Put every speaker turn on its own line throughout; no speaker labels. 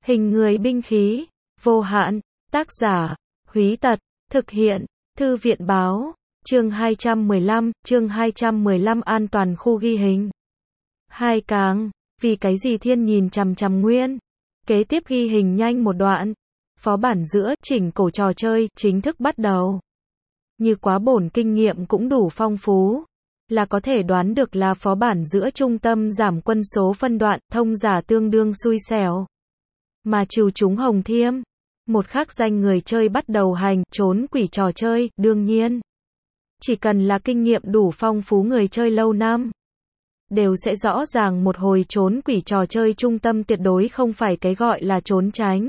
Hình người binh khí, vô hạn, tác giả, Húy Tật, thực hiện, Thư viện báo, chương 215 an toàn khu ghi hình. Hai càng, vì cái gì Thiên nhìn chằm chằm Nguyên. Kế tiếp ghi hình nhanh một đoạn. Phó bản giữa, chỉnh cổ trò chơi, chính thức bắt đầu. Như quá bổn kinh nghiệm cũng đủ phong phú. Là có thể đoán được là phó bản giữa trung tâm giảm quân số phân đoạn, thông giả tương đương xui xẻo. Mà trừ chúng Hồng Thiêm, một khác danh người chơi bắt đầu hành trốn quỷ trò chơi, đương nhiên. Chỉ cần là kinh nghiệm đủ phong phú người chơi lâu năm, đều sẽ rõ ràng một hồi trốn quỷ trò chơi trung tâm tuyệt đối không phải cái gọi là trốn tránh.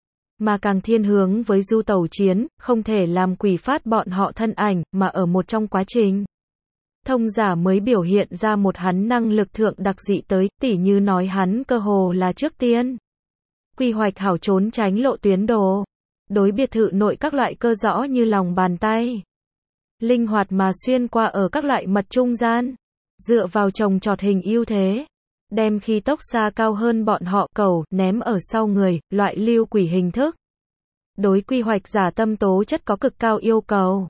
Mà càng thiên hướng với du tẩu chiến, không thể làm quỷ phát bọn họ thân ảnh, mà ở một trong quá trình. Thông giả mới biểu hiện ra một hắn năng lực thượng đặc dị tới, tỉ như nói hắn cơ hồ là trước tiên quy hoạch hảo trốn tránh lộ tuyến đồ. Đối biệt thự nội các loại cơ rõ như lòng bàn tay. Linh hoạt mà xuyên qua ở các loại mật trung gian. Dựa vào trồng trọt hình ưu thế. Đem khi tốc xa cao hơn bọn họ cầu, ném ở sau người, loại lưu quỷ hình thức. Đối quy hoạch giả tâm tố chất có cực cao yêu cầu.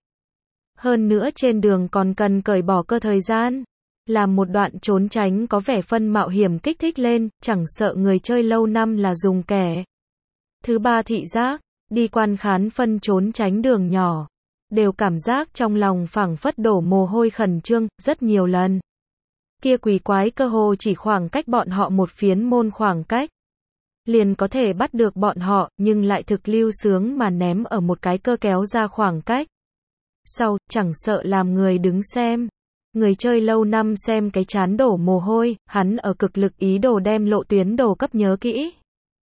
Hơn nữa trên đường còn cần cởi bỏ cơ thời gian. Làm một đoạn trốn tránh có vẻ phân mạo hiểm kích thích lên, chẳng sợ người chơi lâu năm là dùng kẻ. Thứ ba thị giác, đi quan khán phân trốn tránh đường nhỏ. Đều cảm giác trong lòng phảng phất đổ mồ hôi khẩn trương, rất nhiều lần. Kia quỷ quái cơ hồ chỉ khoảng cách bọn họ một phiến môn khoảng cách. Liền có thể bắt được bọn họ, nhưng lại thực lưu sướng mà ném ở một cái cơ kéo ra khoảng cách. Sau, chẳng sợ làm người đứng xem. Người chơi lâu năm xem cái chán đổ mồ hôi, hắn ở cực lực ý đồ đem lộ tuyến đồ cấp nhớ kỹ.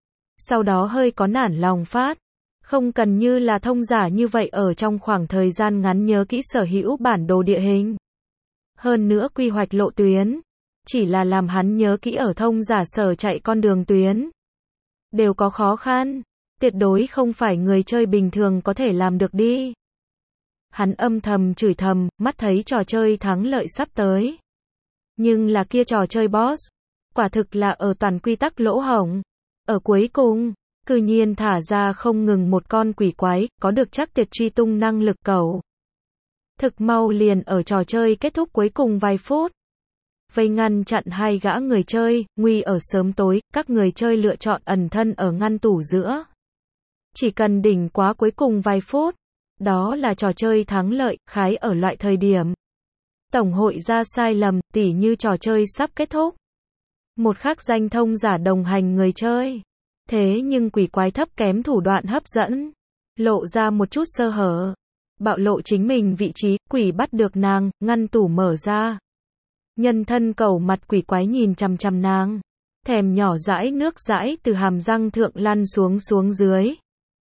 Sau đó hơi có nản lòng phát. Không cần như là thông giả như vậy ở trong khoảng thời gian ngắn nhớ kỹ sở hữu bản đồ địa hình. Hơn nữa quy hoạch lộ tuyến. Chỉ là làm hắn nhớ kỹ ở thông giả sở chạy con đường tuyến. Đều có khó khăn. Tuyệt đối không phải người chơi bình thường có thể làm được đi. Hắn âm thầm chửi thầm, mắt thấy trò chơi thắng lợi sắp tới. Nhưng là kia trò chơi boss. Quả thực là ở toàn quy tắc lỗ hổng. Ở cuối cùng, cư nhiên thả ra không ngừng một con quỷ quái, có được chắc tuyệt truy tung năng lực cầu. Thực mau liền ở trò chơi kết thúc cuối cùng vài phút. Vây ngăn chặn hai gã người chơi, nguy ở sớm tối, các người chơi lựa chọn ẩn thân ở ngăn tủ giữa. Chỉ cần đỉnh quá cuối cùng vài phút. Đó là trò chơi thắng lợi, khái ở loại thời điểm. Tổng hội ra sai lầm, tỉ như trò chơi sắp kết thúc. Một khác danh thông giả đồng hành người chơi. Thế nhưng quỷ quái thấp kém thủ đoạn hấp dẫn. Lộ ra một chút sơ hở. Bạo lộ chính mình vị trí, quỷ bắt được nàng, ngăn tủ mở ra. Nhân thân cầu mặt quỷ quái nhìn chằm chằm nàng. Thèm nhỏ dãi nước dãi từ hàm răng thượng lăn xuống dưới.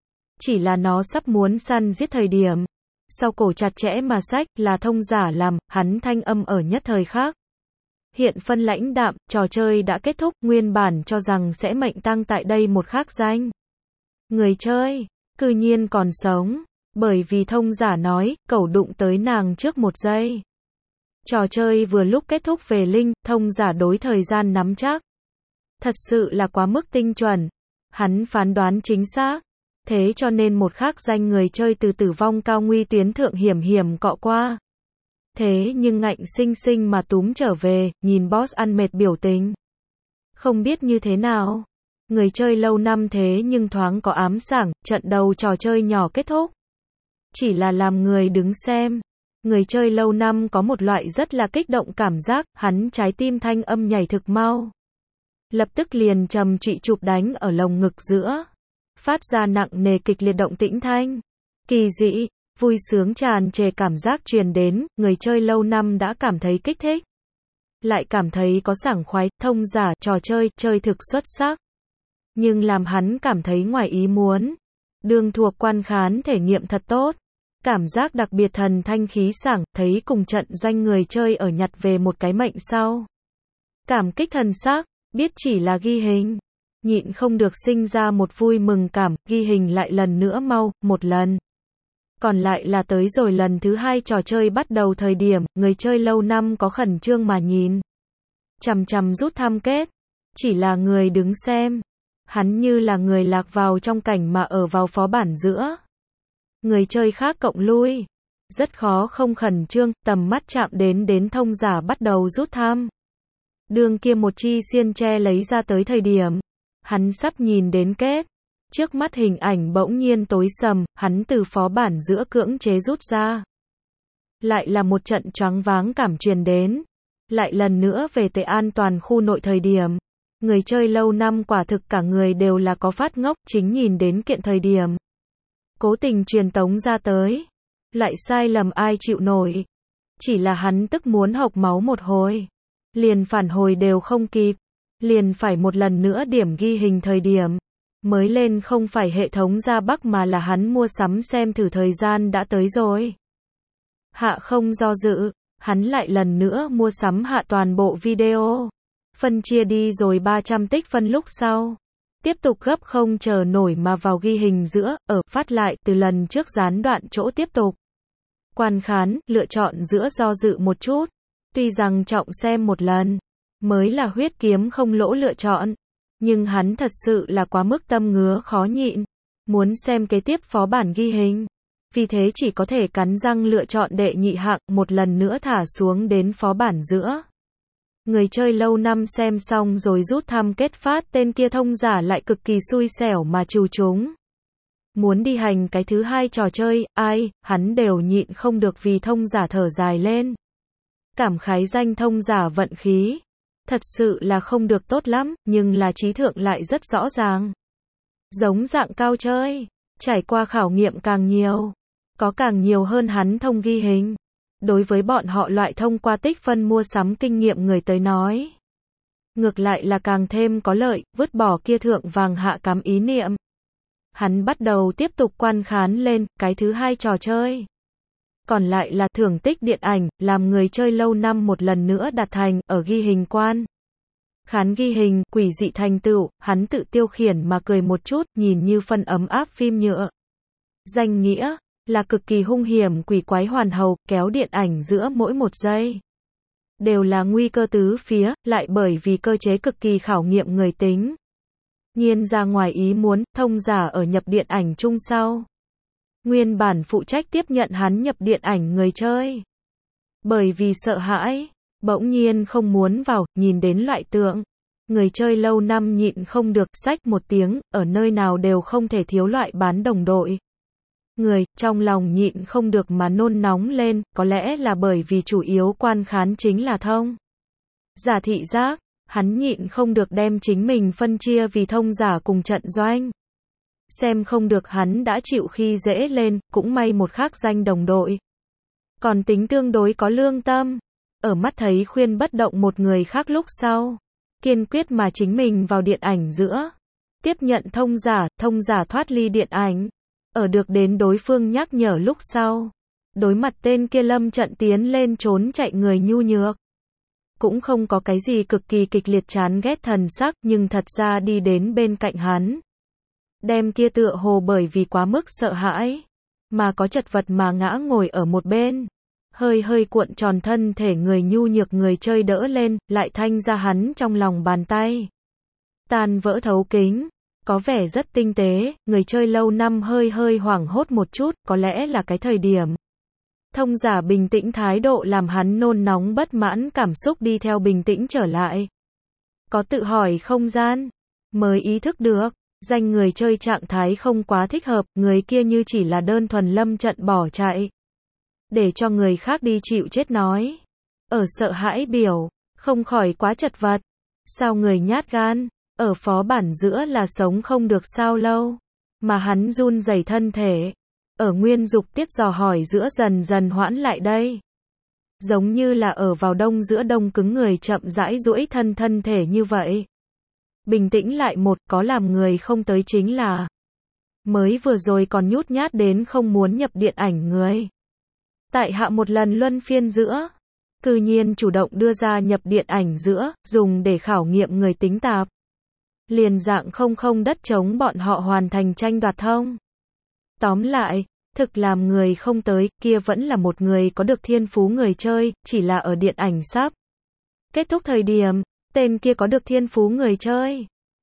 Chỉ là nó sắp muốn săn giết thời điểm. Sau cổ chặt chẽ mà sách là thông giả làm, hắn thanh âm ở nhất thời khác. Hiện phân lãnh đạm, trò chơi đã kết thúc, nguyên bản cho rằng sẽ mệnh tăng tại đây một khác danh. Người chơi, cư nhiên còn sống, bởi vì thông giả nói, cẩu đụng tới nàng trước một giây. Trò chơi vừa lúc kết thúc về linh, thông giả đối thời gian nắm chắc. Thật sự là quá mức tinh chuẩn. Hắn phán đoán chính xác. Thế cho nên một khác danh người chơi từ tử vong cao nguy tuyến thượng hiểm cọ qua. Thế nhưng ngạnh sinh sinh mà túm trở về, nhìn boss ăn mệt biểu tình. Không biết như thế nào. Người chơi lâu năm thế nhưng thoáng có ám sảng, trận đầu trò chơi nhỏ kết thúc. Chỉ là làm người đứng xem. Người chơi lâu năm có một loại rất là kích động cảm giác, hắn trái tim thanh âm nhảy thực mau. Lập tức liền trầm trụy chụp đánh ở lồng ngực giữa. Phát ra nặng nề kịch liệt động tĩnh thanh. Kỳ dị, vui sướng tràn trề cảm giác truyền đến, người chơi lâu năm đã cảm thấy kích thích. Lại cảm thấy có sảng khoái, thông giả, trò chơi, chơi thực xuất sắc. Nhưng làm hắn cảm thấy ngoài ý muốn. Đường thuộc quan khán thể nghiệm thật tốt. Cảm giác đặc biệt thần thanh khí sảng, thấy cùng trận doanh người chơi ở nhặt về một cái mệnh sau. Cảm kích thần sắc, biết chỉ là ghi hình. Nhịn không được sinh ra một vui mừng cảm, ghi hình lại lần nữa mau, một lần. Còn lại là tới rồi lần thứ hai trò chơi bắt đầu thời điểm, người chơi lâu năm có khẩn trương mà nhìn. Chằm chằm rút tham kết. Chỉ là người đứng xem. Hắn như là người lạc vào trong cảnh mà ở vào phó bản giữa. Người chơi khác cộng lui. Rất khó không khẩn trương, tầm mắt chạm đến thông giả bắt đầu rút thăm. Đường kia một chi xiên tre lấy ra tới thời điểm. Hắn sắp nhìn đến kết. Trước mắt hình ảnh bỗng nhiên tối sầm, hắn từ phó bản giữa cưỡng chế rút ra. Lại là một trận choáng váng cảm truyền đến. Lại lần nữa về tới an toàn khu nội thời điểm. Người chơi lâu năm quả thực cả người đều là có phát ngốc, chính nhìn đến kiện thời điểm. Cố tình truyền tống ra tới. Lại sai lầm ai chịu nổi. Chỉ là hắn tức muốn hộc máu một hồi. Liền phản hồi đều không kịp. Liền phải một lần nữa điểm ghi hình thời điểm. Mới lên không phải hệ thống ra Bắc mà là hắn mua sắm xem thử thời gian đã tới rồi. Hạ không do dự, hắn lại lần nữa mua sắm hạ toàn bộ video. Phân chia đi rồi 300 tích phân lúc sau. Tiếp tục gấp không chờ nổi mà vào ghi hình giữa, ở phát lại từ lần trước gián đoạn chỗ tiếp tục. Quan khán, lựa chọn giữa do dự một chút. Tuy rằng trọng xem một lần, mới là huyết kiếm không lỗ lựa chọn. Nhưng hắn thật sự là quá mức tâm ngứa khó nhịn. Muốn xem kế tiếp phó bản ghi hình. Vì thế chỉ có thể cắn răng lựa chọn đệ nhị hạng, một lần nữa thả xuống đến phó bản giữa. Người chơi lâu năm xem xong rồi rút thăm kết phát tên kia thông giả lại cực kỳ xui xẻo mà trù chúng. Muốn đi hành cái thứ hai trò chơi, ai, hắn đều nhịn không được vì thông giả thở dài lên. Cảm khái danh thông giả vận khí. Thật sự là không được tốt lắm, nhưng là trí thượng lại rất rõ ràng. Giống dạng cao chơi, trải qua khảo nghiệm càng nhiều. Có càng nhiều hơn hắn thông ghi hình. Đối với bọn họ loại thông qua tích phân mua sắm kinh nghiệm người tới nói. Ngược lại là càng thêm có lợi, vứt bỏ kia thượng vàng hạ cám ý niệm. Hắn bắt đầu tiếp tục quan khán lên, cái thứ hai trò chơi. Còn lại là thưởng tích điện ảnh, làm người chơi lâu năm một lần nữa đạt thành, ở ghi hình quan. Khán ghi hình, quỷ dị thành tựu, hắn tự tiêu khiển mà cười một chút, nhìn như phân ấm áp phim nhựa. Danh nghĩa là cực kỳ hung hiểm quỷ quái hoàn hầu, kéo điện ảnh giữa mỗi một giây. Đều là nguy cơ tứ phía, lại bởi vì cơ chế cực kỳ khảo nghiệm người tính. Nhiên ra ngoài ý muốn, thông giả ở nhập điện ảnh chung sau. Nguyên bản phụ trách tiếp nhận hắn nhập điện ảnh người chơi. Bởi vì sợ hãi, bỗng nhiên không muốn vào, nhìn đến loại tượng. Người chơi lâu năm nhịn không được, xách một tiếng, ở nơi nào đều không thể thiếu loại bán đồng đội. Người, trong lòng nhịn không được mà nôn nóng lên, có lẽ là bởi vì chủ yếu quan khán chính là thông giả thị giác, hắn nhịn không được đem chính mình phân chia vì thông giả cùng trận doanh. Xem không được hắn đã chịu khi dễ lên, cũng may một khác danh đồng đội. Còn tính tương đối có lương tâm, ở mắt thấy khuyên bất động một người khác lúc sau. Kiên quyết mà chính mình vào điện ảnh giữa. Tiếp nhận thông giả thoát ly điện ảnh. Ở được đến đối phương nhắc nhở lúc sau. Đối mặt tên kia lâm trận tiến lên trốn chạy người nhu nhược. Cũng không có cái gì cực kỳ kịch liệt chán ghét thần sắc, nhưng thật ra đi đến bên cạnh hắn. Đem kia tựa hồ bởi vì quá mức sợ hãi. Mà có chật vật mà ngã ngồi ở một bên. Hơi cuộn tròn thân thể người nhu nhược người chơi đỡ lên, lại thanh ra hắn trong lòng bàn tay. Tan vỡ thấu kính. Có vẻ rất tinh tế, người chơi lâu năm hơi hoảng hốt một chút, có lẽ là cái thời điểm. Thông giả bình tĩnh thái độ làm hắn nôn nóng bất mãn cảm xúc đi theo bình tĩnh trở lại. Có tự hỏi không gian, mới ý thức được, danh người chơi trạng thái không quá thích hợp, người kia như chỉ là đơn thuần lâm trận bỏ chạy. Để cho người khác đi chịu chết nói. Ở sợ hãi biểu, không khỏi quá chật vật. Sao người nhát gan? Ở phó bản giữa là sống không được sao lâu, mà hắn run rẩy thân thể. Ở nguyên dục tiết dò hỏi giữa dần dần hoãn lại đây. Giống như là ở vào đông giữa đông cứng người chậm rãi duỗi thân thể như vậy. Bình tĩnh lại một, có làm người không tới chính là. Mới vừa rồi còn nhút nhát đến không muốn nhập điện ảnh người. Tại hạ một lần luân phiên giữa. Cư nhiên chủ động đưa ra nhập điện ảnh giữa, dùng để khảo nghiệm người tính tạp. Liền dạng không đất chống bọn họ hoàn thành tranh đoạt thông. Tóm lại, thực làm người không tới, kia vẫn là một người có được thiên phú người chơi, chỉ là ở điện ảnh sắp kết thúc thời điểm, tên kia có được thiên phú người chơi.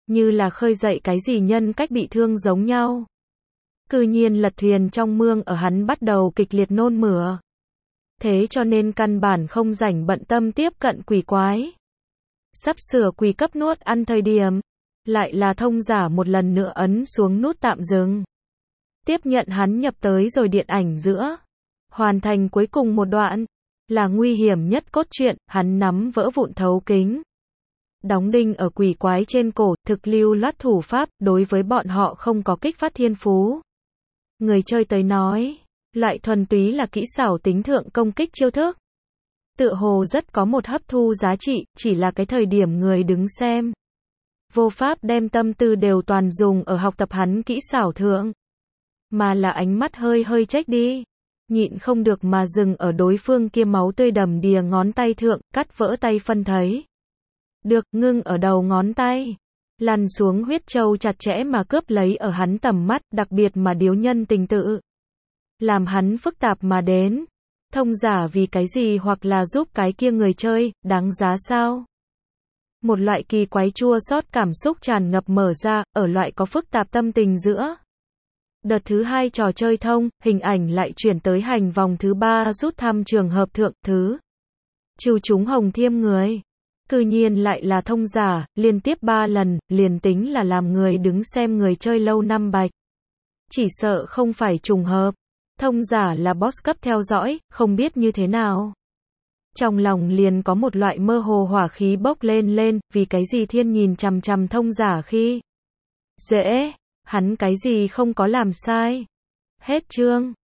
như là khơi dậy cái gì nhân cách bị thương giống nhau. Cư nhiên lật thuyền trong mương ở hắn bắt đầu kịch liệt nôn mửa. Thế cho nên căn bản không rảnh bận tâm tiếp cận quỷ quái. Sắp sửa quỷ cấp nuốt ăn thời điểm, lại là thông giả một lần nữa ấn xuống nút tạm dừng. Tiếp nhận hắn nhập tới rồi điện ảnh giữa. Hoàn thành cuối cùng một đoạn, là nguy hiểm nhất cốt truyện, hắn nắm vỡ vụn thấu kính. Đóng đinh ở quỷ quái trên cổ, thực lưu loát thủ pháp, đối với bọn họ không có kích phát thiên phú. Người chơi tới nói, loại thuần túy là kỹ xảo tính thượng công kích chiêu thức. Tựa hồ rất có một hấp thu giá trị, chỉ là cái thời điểm người đứng xem. Vô pháp đem tâm tư đều toàn dùng ở học tập hắn kỹ xảo thượng. Mà là ánh mắt hơi hơi trách đi. Nhịn không được mà dừng ở đối phương kia máu tươi đầm đìa ngón tay thượng, cắt vỡ tay phân thấy. Được, ngưng ở đầu ngón tay. Lăn xuống huyết châu chặt chẽ mà cướp lấy ở hắn tầm mắt, đặc biệt mà điếu nhân tình tự. Làm hắn phức tạp mà đến. Thông giả vì cái gì hoặc là giúp cái kia người chơi, đáng giá sao? Một loại kỳ quái chua xót cảm xúc tràn ngập mở ra, ở loại có phức tạp tâm tình giữa. Đợt thứ 2 trò chơi thông, hình ảnh lại chuyển tới hành vòng thứ 3 rút thăm trường hợp thượng, thứ. Trừ chúng hồng thiêm người. Cư nhiên lại là thông giả, liên tiếp 3 lần, liền tính là làm người đứng xem người chơi lâu năm bạch. Chỉ sợ không phải trùng hợp. Thông giả là boss cấp theo dõi, không biết như thế nào. Trong lòng liền có một loại mơ hồ hỏa khí bốc lên, vì cái gì thiên nhìn chằm chằm thông giả khi. Dễ, hắn cái gì không có làm sai. Hết chương.